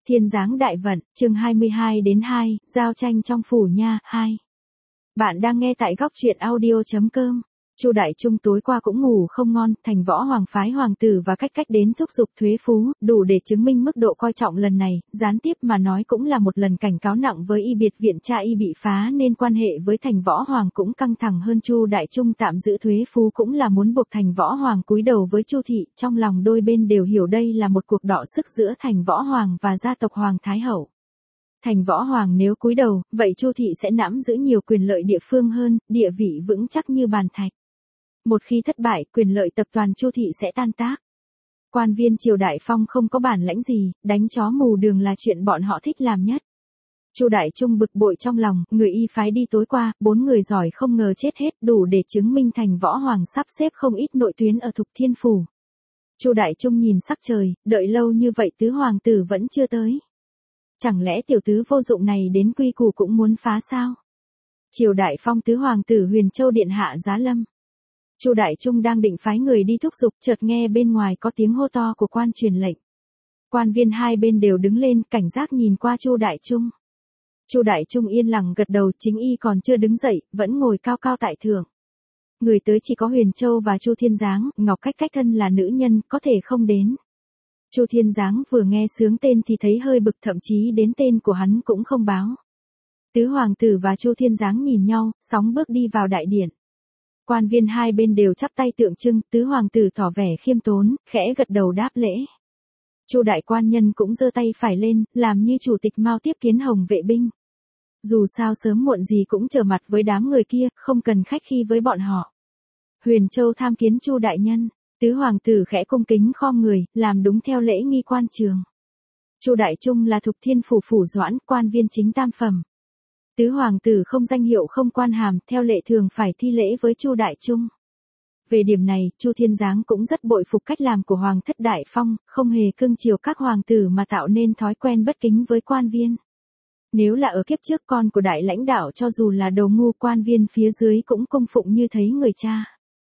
Thiên giáng đại vận, chương 22-2, giao tranh trong phủ nha, 2. Bạn đang nghe tại góc truyện audio.com. Chu Đại Trung tối qua cũng ngủ không ngon, thành võ hoàng phái hoàng tử và cách đến thúc giục thuế phú, đủ để chứng minh mức độ coi trọng lần này, gián tiếp mà nói cũng là một lần cảnh cáo nặng với y biệt viện cha y bị phá nên quan hệ với thành võ hoàng cũng căng thẳng hơn. Chu Đại Trung tạm giữ thuế phú cũng là muốn buộc thành võ hoàng cúi đầu với Chu thị, trong lòng đôi bên đều hiểu đây là một cuộc đọ sức giữa thành võ hoàng và gia tộc hoàng thái hậu. Thành võ hoàng nếu cúi đầu, vậy Chu thị sẽ nắm giữ nhiều quyền lợi địa phương hơn, địa vị vững chắc như bàn thạch. Một khi thất bại, quyền lợi tập đoàn Chu thị sẽ tan tác. Quan viên triều Đại Phong không có bản lãnh gì, đánh chó mù đường là chuyện bọn họ thích làm nhất. Chu Đại Trung bực bội trong lòng, người y phái đi tối qua, 4 người giỏi không ngờ chết hết, đủ để chứng minh thành võ hoàng sắp xếp không ít nội tuyến ở Thục Thiên phủ. Chu Đại Trung nhìn sắc trời, đợi lâu như vậy tứ hoàng tử vẫn chưa tới. Chẳng lẽ tiểu tứ vô dụng này đến quy củ cũng muốn phá sao? Triều Đại Phong tứ hoàng tử Huyền Châu điện hạ giá lâm. Chu Đại Trung đang định phái người đi thúc giục, chợt nghe bên ngoài có tiếng hô to của quan truyền lệnh. Quan viên hai bên đều đứng lên, cảnh giác nhìn qua Chu Đại Trung. Chu Đại Trung yên lặng gật đầu, chính y còn chưa đứng dậy, vẫn ngồi cao cao tại thượng. Người tới chỉ có Huyền Châu và Chu Thiên Giáng, Ngọc Cách thân là nữ nhân, có thể không đến. Chu Thiên Giáng vừa nghe sướng tên thì thấy hơi bực, thậm chí đến tên của hắn cũng không báo. Tứ hoàng tử và Chu Thiên Giáng nhìn nhau, sóng bước đi vào đại điện. Quan viên hai bên đều chắp tay tượng trưng, tứ hoàng tử tỏ vẻ khiêm tốn, khẽ gật đầu đáp lễ. Chu đại quan nhân cũng giơ tay phải lên, làm như chủ tịch Mao tiếp kiến Hồng vệ binh. Dù sao sớm muộn gì cũng trở mặt với đám người kia, không cần khách khí với bọn họ. Huyền Châu tham kiến Chu đại nhân, tứ hoàng tử khẽ cung kính khom người, làm đúng theo lễ nghi quan trường. Chu Đại Trung là Thục Thiên phủ phủ doãn, quan viên chính tam phẩm. Tứ hoàng tử không danh hiệu không quan hàm, theo lệ thường phải thi lễ với Chu Đại Trung. Về điểm này, Chu Thiên Giáng cũng rất bội phục cách làm của Hoàng thất Đại Phong, không hề cưng chiều các hoàng tử mà tạo nên thói quen bất kính với quan viên. Nếu là ở kiếp trước con của đại lãnh đạo cho dù là đồ ngu, quan viên phía dưới cũng cung phụng như thấy người cha.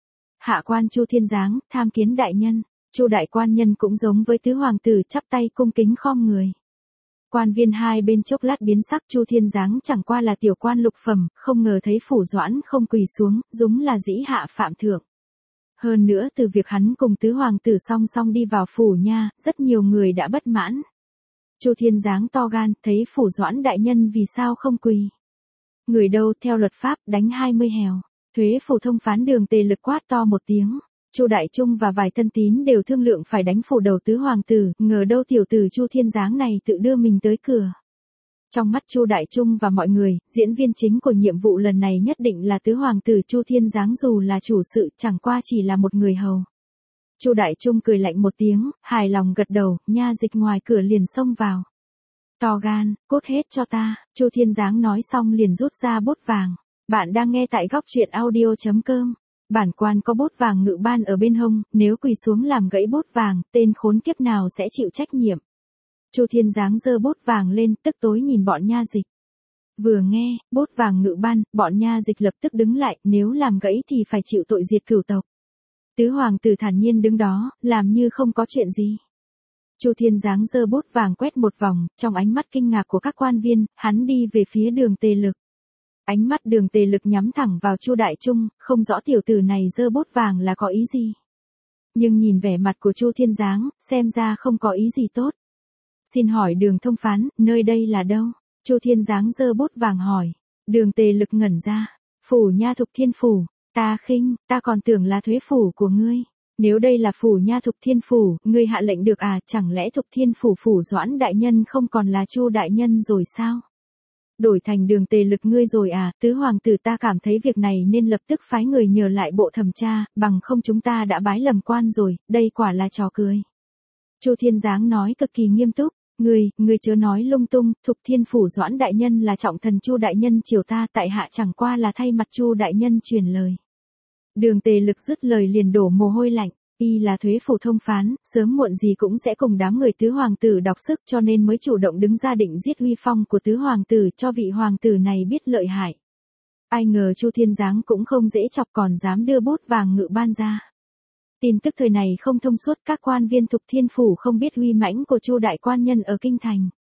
Hạ quan Chu Thiên Giáng, tham kiến đại nhân. Chu đại quan nhân cũng giống với tứ hoàng tử, chắp tay cung kính khom người. Quan viên hai bên chốc lát biến sắc. Chu Thiên Giáng chẳng qua là tiểu quan lục phẩm, không ngờ thấy phủ doãn không quỳ xuống, đúng là dĩ hạ phạm thượng. Hơn nữa từ việc hắn cùng tứ hoàng tử song song đi vào phủ nha, rất nhiều người đã bất mãn. Chu Thiên Giáng to gan, thấy phủ doãn đại nhân vì sao không quỳ. Người đâu theo luật pháp đánh 20 hèo. Thuế phủ thông phán Đường Tề Lực quát to một tiếng. Chu Đại Trung và vài thân tín đều thương lượng phải đánh phủ đầu tứ hoàng tử, ngờ đâu tiểu tử Chu Thiên Giáng này tự đưa mình tới cửa. Trong mắt Chu Đại Trung và mọi người, diễn viên chính của nhiệm vụ lần này nhất định là tứ hoàng tử Chu Thiên Giáng, dù là chủ sự chẳng qua chỉ là một người hầu. Chu Đại Trung cười lạnh một tiếng, hài lòng gật đầu, nha dịch ngoài cửa liền xông vào. To gan, cốt hết cho ta. Chu Thiên Giáng nói xong liền rút ra bút vàng. Bạn đang nghe tại góc truyện audio.com. Bản quan có bút vàng ngự ban ở bên hông, nếu quỳ xuống làm gãy bút vàng, tên khốn kiếp nào sẽ chịu trách nhiệm. Chu Thiên Giáng giơ bút vàng lên, tức tối nhìn bọn nha dịch. Vừa nghe, bút vàng ngự ban, bọn nha dịch lập tức đứng lại, nếu làm gãy thì phải chịu tội diệt cửu tộc. Tứ hoàng tử thản nhiên đứng đó, làm như không có chuyện gì. Chu Thiên Giáng giơ bút vàng quét một vòng, trong ánh mắt kinh ngạc của các quan viên, hắn đi về phía Đường Tề Lực. Ánh mắt Đường Tề Lực nhắm thẳng vào Chu Đại Trung, không rõ tiểu tử này giơ bút vàng là có ý gì. Nhưng nhìn vẻ mặt của Chu Thiên Giáng, xem ra không có ý gì tốt. Xin hỏi Đường thông phán, nơi đây là đâu? Chu Thiên Giáng giơ bút vàng hỏi. Đường Tề Lực ngẩn ra. Phủ nha Thục Thiên phủ. Ta khinh, ta còn tưởng là thuế phủ của ngươi. Nếu đây là phủ nha Thục Thiên phủ, ngươi hạ lệnh được à? Chẳng lẽ Thục Thiên phủ phủ doãn đại nhân không còn là Chu đại nhân rồi sao? Đổi thành Đường Tề Lực ngươi rồi à? Tứ hoàng tử ta cảm thấy việc này nên lập tức phái người nhờ lại bộ thẩm tra, bằng không chúng ta đã bái lầm quan rồi, đây quả là trò cười. Chu Thiên Giáng nói cực kỳ nghiêm túc, ngươi chớ nói lung tung, Thục Thiên phủ doãn đại nhân là trọng thần Chu đại nhân triều ta, tại hạ chẳng qua là thay mặt Chu đại nhân truyền lời. Đường Tề Lực dứt lời liền đổ mồ hôi lạnh. Y là thuế phủ thông phán, sớm muộn gì cũng sẽ cùng đám người tứ hoàng tử đọc sức, cho nên mới chủ động đứng ra định giết uy phong của tứ hoàng tử, cho vị hoàng tử này biết lợi hại. Ai ngờ Chu Thiên Giáng cũng không dễ chọc, còn dám đưa bút vàng ngự ban ra. Tin tức thời này không thông suốt, các quan viên Thục Thiên phủ không biết uy mãnh của Chu đại quan nhân ở kinh thành.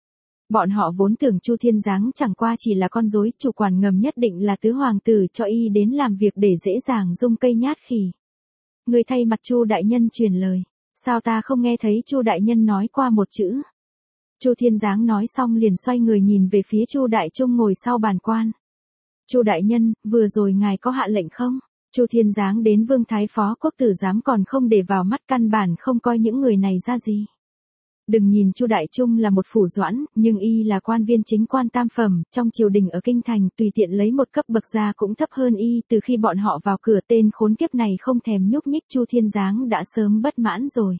Bọn họ vốn tưởng Chu Thiên Giáng chẳng qua chỉ là con rối, chủ quản ngầm nhất định là tứ hoàng tử cho y đến làm việc để dễ dàng dung cây nhát khỉ. Người thay mặt Chu đại nhân truyền lời, sao ta không nghe thấy Chu đại nhân nói qua một chữ? Chu Thiên Giáng nói xong liền xoay người nhìn về phía Chu Đại Trung ngồi sau bàn quan. Chu đại nhân, vừa rồi ngài có hạ lệnh không? Chu Thiên Giáng đến Vương Thái Phó Quốc tử giám còn không để vào mắt, căn bản không coi những người này ra gì. Đừng nhìn Chu Đại Trung là một phủ doãn, nhưng y là quan viên chính quan tam phẩm, trong triều đình ở kinh thành, tùy tiện lấy một cấp bậc ra cũng thấp hơn y. Từ khi bọn họ vào cửa, tên khốn kiếp này không thèm nhúc nhích, Chu Thiên Giáng đã sớm bất mãn rồi.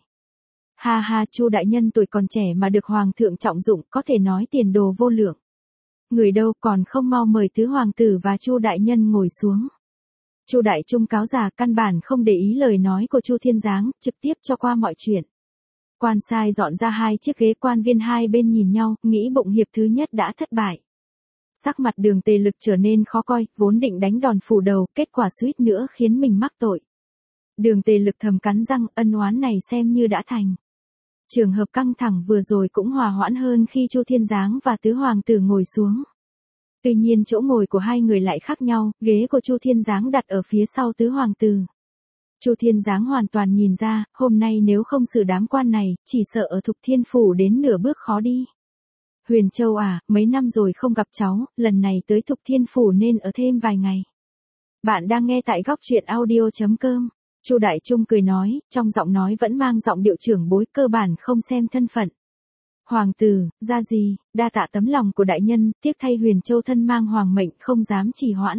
Ha ha, Chu đại nhân tuổi còn trẻ mà được hoàng thượng trọng dụng, có thể nói tiền đồ vô lượng. Người đâu, còn không mau mời tứ hoàng tử và Chu đại nhân ngồi xuống. Chu Đại Trung cáo già, căn bản không để ý lời nói của Chu Thiên Giáng, trực tiếp cho qua mọi chuyện. Quan sai dọn ra 2 chiếc ghế, quan viên hai bên nhìn nhau, nghĩ bụng hiệp thứ nhất đã thất bại. Sắc mặt Đường Tề Lực trở nên khó coi, vốn định đánh đòn phủ đầu, kết quả suýt nữa khiến mình mắc tội. Đường Tề Lực thầm cắn răng, ân oán này xem như đã thành. Trường hợp căng thẳng vừa rồi cũng hòa hoãn hơn khi Chu Thiên Giáng và tứ hoàng tử ngồi xuống. Tuy nhiên chỗ ngồi của hai người lại khác nhau, ghế của Chu Thiên Giáng đặt ở phía sau tứ hoàng tử. Chu Thiên Giáng hoàn toàn nhìn ra, hôm nay nếu không xử đám quan này, chỉ sợ ở Thục Thiên Phủ đến nửa bước khó đi. Huyền Châu à, mấy năm rồi không gặp cháu, lần này tới Thục Thiên Phủ nên ở thêm vài ngày. Bạn đang nghe tại góc truyện audio.com. Chu Đại Trung cười nói, trong giọng nói vẫn mang giọng điệu trưởng bối, cơ bản không xem thân phận. Hoàng tử, ra gì, đa tạ tấm lòng của đại nhân, tiếc thay Huyền Châu thân mang hoàng mệnh không dám trì hoãn.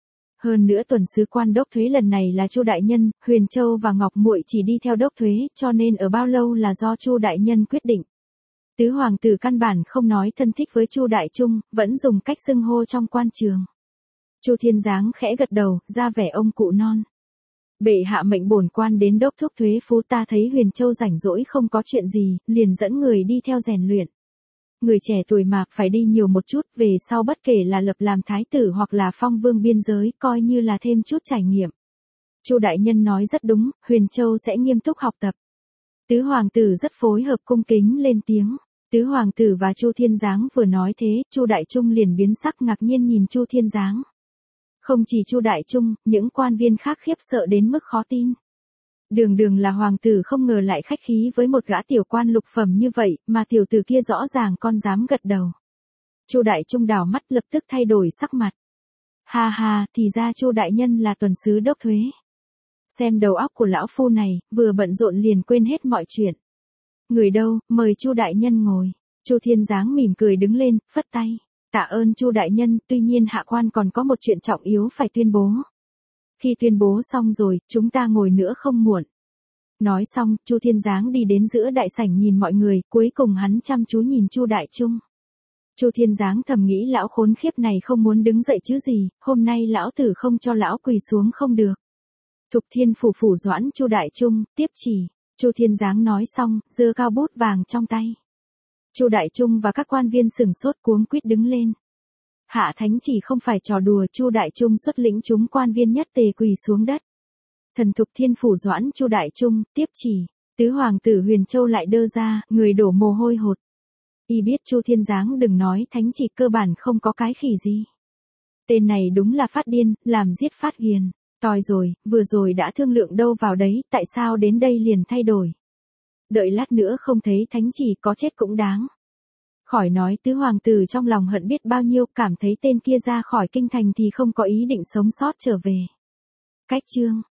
Hơn nữa tuần sứ quan đốc thuế lần này là Chu đại nhân, Huyền Châu và Ngọc Muội chỉ đi theo đốc thuế, cho nên ở bao lâu là do Chu đại nhân quyết định. Tứ hoàng tử căn bản không nói thân thích với Chu Đại Trung, vẫn dùng cách xưng hô trong quan trường. Chu Thiên Giáng khẽ gật đầu, ra vẻ ông cụ non. Bệ hạ mệnh bổn quan đến đốc thúc thuế phú, ta thấy Huyền Châu rảnh rỗi không có chuyện gì, liền dẫn người đi theo rèn luyện. Người trẻ tuổi mà, phải đi nhiều một chút, về sau bất kể là lập làm thái tử hoặc là phong vương biên giới, coi như là thêm chút trải nghiệm. Chu đại nhân nói rất đúng, Huyền Châu sẽ nghiêm túc học tập. Tứ hoàng tử rất phối hợp, cung kính lên tiếng. Tứ hoàng tử và Chu Thiên Giáng vừa nói thế, Chu Đại Trung liền biến sắc, ngạc nhiên nhìn Chu Thiên Giáng. Không chỉ Chu Đại Trung, những quan viên khác khiếp sợ đến mức khó tin. Đường là hoàng tử không ngờ lại khách khí với một gã tiểu quan lục phẩm như vậy, mà tiểu tử kia rõ ràng con dám gật đầu. Chu Đại Trung đảo mắt lập tức thay đổi sắc mặt. Ha ha, thì ra Chu đại nhân là tuần sứ đốc thuế. Xem đầu óc của lão phu này, vừa bận rộn liền quên hết mọi chuyện. Người đâu, mời Chu đại nhân ngồi. Chu Thiên Giáng mỉm cười đứng lên, phất tay. Tạ ơn Chu đại nhân, tuy nhiên hạ quan còn có một chuyện trọng yếu phải tuyên bố. Khi tuyên bố xong rồi, chúng ta ngồi nữa không muộn. Nói xong, Chu Thiên Giáng đi đến giữa đại sảnh nhìn mọi người, cuối cùng hắn chăm chú nhìn Chu Đại Trung. Chu Thiên Giáng thầm nghĩ lão khốn khiếp này không muốn đứng dậy chứ gì, hôm nay lão tử không cho lão quỳ xuống không được. Thục Thiên Phủ phủ doãn Chu Đại Trung, tiếp chỉ. Chu Thiên Giáng nói xong, giơ cao bút vàng trong tay. Chu Đại Trung và các quan viên sửng sốt cuống quýt đứng lên. Hạ thánh chỉ không phải trò đùa, Chu Đại Trung xuất lĩnh chúng quan viên nhất tề quỳ xuống đất. Thần Thục Thiên Phủ doãn Chu Đại Trung, tiếp chỉ. Tứ hoàng tử Huyền Châu lại đơ ra, người đổ mồ hôi hột. Y biết Chu Thiên Giáng đừng nói thánh chỉ, cơ bản không có cái khỉ gì. Tên này đúng là phát điên, làm giết phát ghiền. Toi rồi, vừa rồi đã thương lượng đâu vào đấy, tại sao đến đây liền thay đổi. Đợi lát nữa không thấy thánh chỉ, có chết cũng đáng. Khỏi nói tứ hoàng tử trong lòng hận biết bao nhiêu, cảm thấy tên kia ra khỏi kinh thành thì không có ý định sống sót trở về. Cách chương